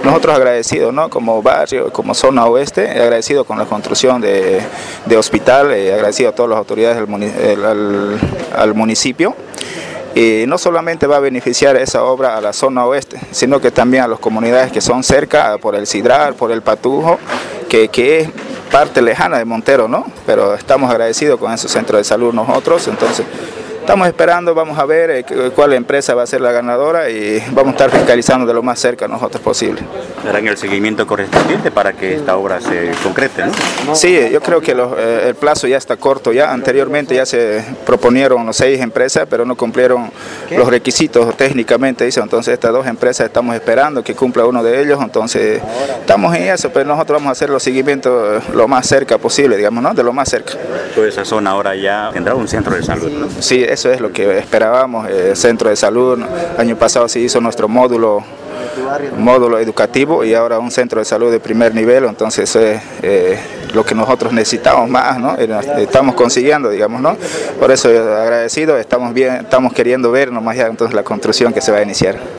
nosotros agradecidos, ¿no? Como barrio, como zona oeste, agradecido con la construcción de hospital, agradecido a todas las autoridades al municipio. Y no solamente va a beneficiar esa obra a la zona oeste, sino que también a las comunidades que son cerca, por el Cidral, por el Patujo, que es parte lejana de Montero, ¿no? Pero estamos agradecidos con ese centro de salud nosotros, entonces estamos esperando, vamos a ver cuál empresa va a ser la ganadora y vamos a estar fiscalizando de lo más cerca nosotros posible. Darán el seguimiento correspondiente para que esta obra se concrete, ¿no? Sí, yo creo que el plazo ya está corto. Ya anteriormente ya se proponieron los 6 empresas, pero no cumplieron los requisitos técnicamente. Entonces estas 2 empresas estamos esperando que cumpla uno de ellos. Entonces estamos en eso, pero nosotros vamos a hacer los seguimientos lo más cerca posible, digamos, ¿no? De lo más cerca. Toda esa zona ahora ya tendrá un centro de salud, ¿no? Sí, eso es lo que esperábamos, centro de salud. El año pasado se hizo nuestro módulo educativo y ahora un centro de salud de primer nivel, entonces eso es lo que nosotros necesitamos más, ¿no? Estamos consiguiendo, digamos, ¿no? Por eso agradecido, estamos bien, estamos queriendo ver nomás ya entonces la construcción que se va a iniciar.